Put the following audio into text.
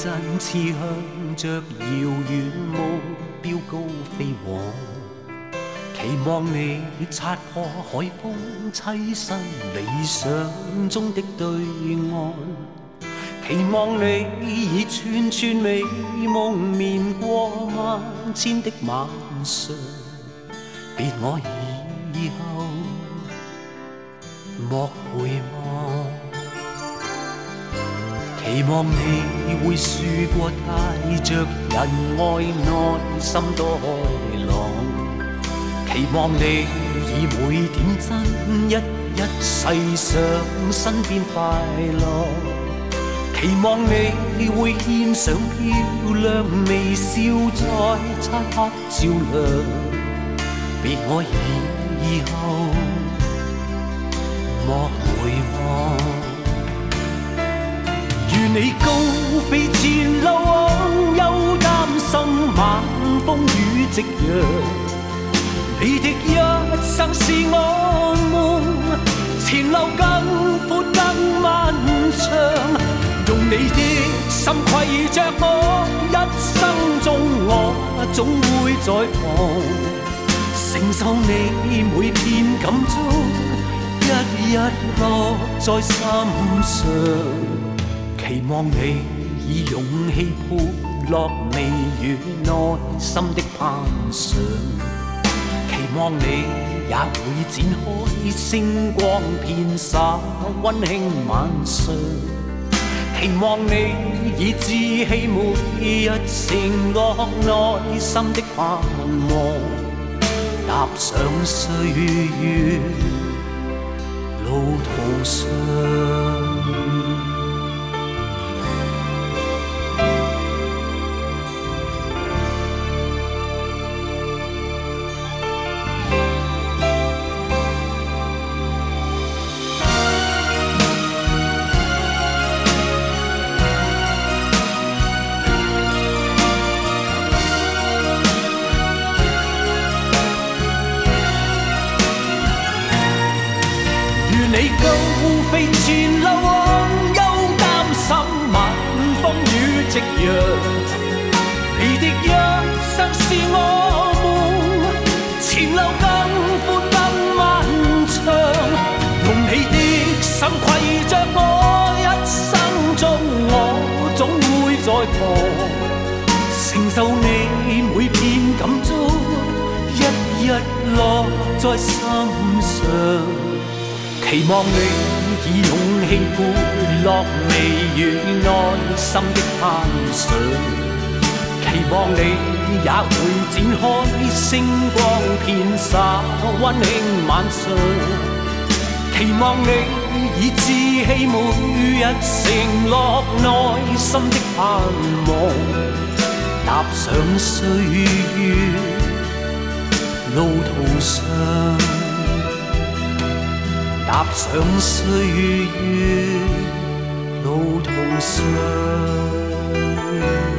真似向着遙遠目標高飛往，期望你擦破海風，棲身理想中的對岸，期望你以串串美夢眠過萬千的晚上，別我以後莫回望。期望你會輸過帶着人愛內心多開朗，期望你以每點真一一細想身邊快樂，期望你會獻上漂亮微笑在漆黑照亮，別我以後莫回望。如你高飛前路往，又擔心晚風雨夕陽，你的一生是我夢，前路更闊更漫長，用你的心攜着我，一生中我總會在旁，承受你每片感觸，一一落在心上。期望你以勇氣潑落微雨內心的攀上，期望你也會展開星光遍灑溫馨晚上，期望你以志氣每日承諾內心的盼望，踏上歲月路途上。你高飛前路往，又擔心晚風雨夕陽，你的一生是我夢，前路更闊更漫長，用你的心攜着我，一生中我總會在旁，承受你每片感觸，一一落在心上。期望你以勇氣潑落微雨內心的攀上，期望你也會展開星光遍灑溫馨晚上，期望你以志氣每日承諾內心的盼望，踏上歲月路途上，踏上歲月路途上。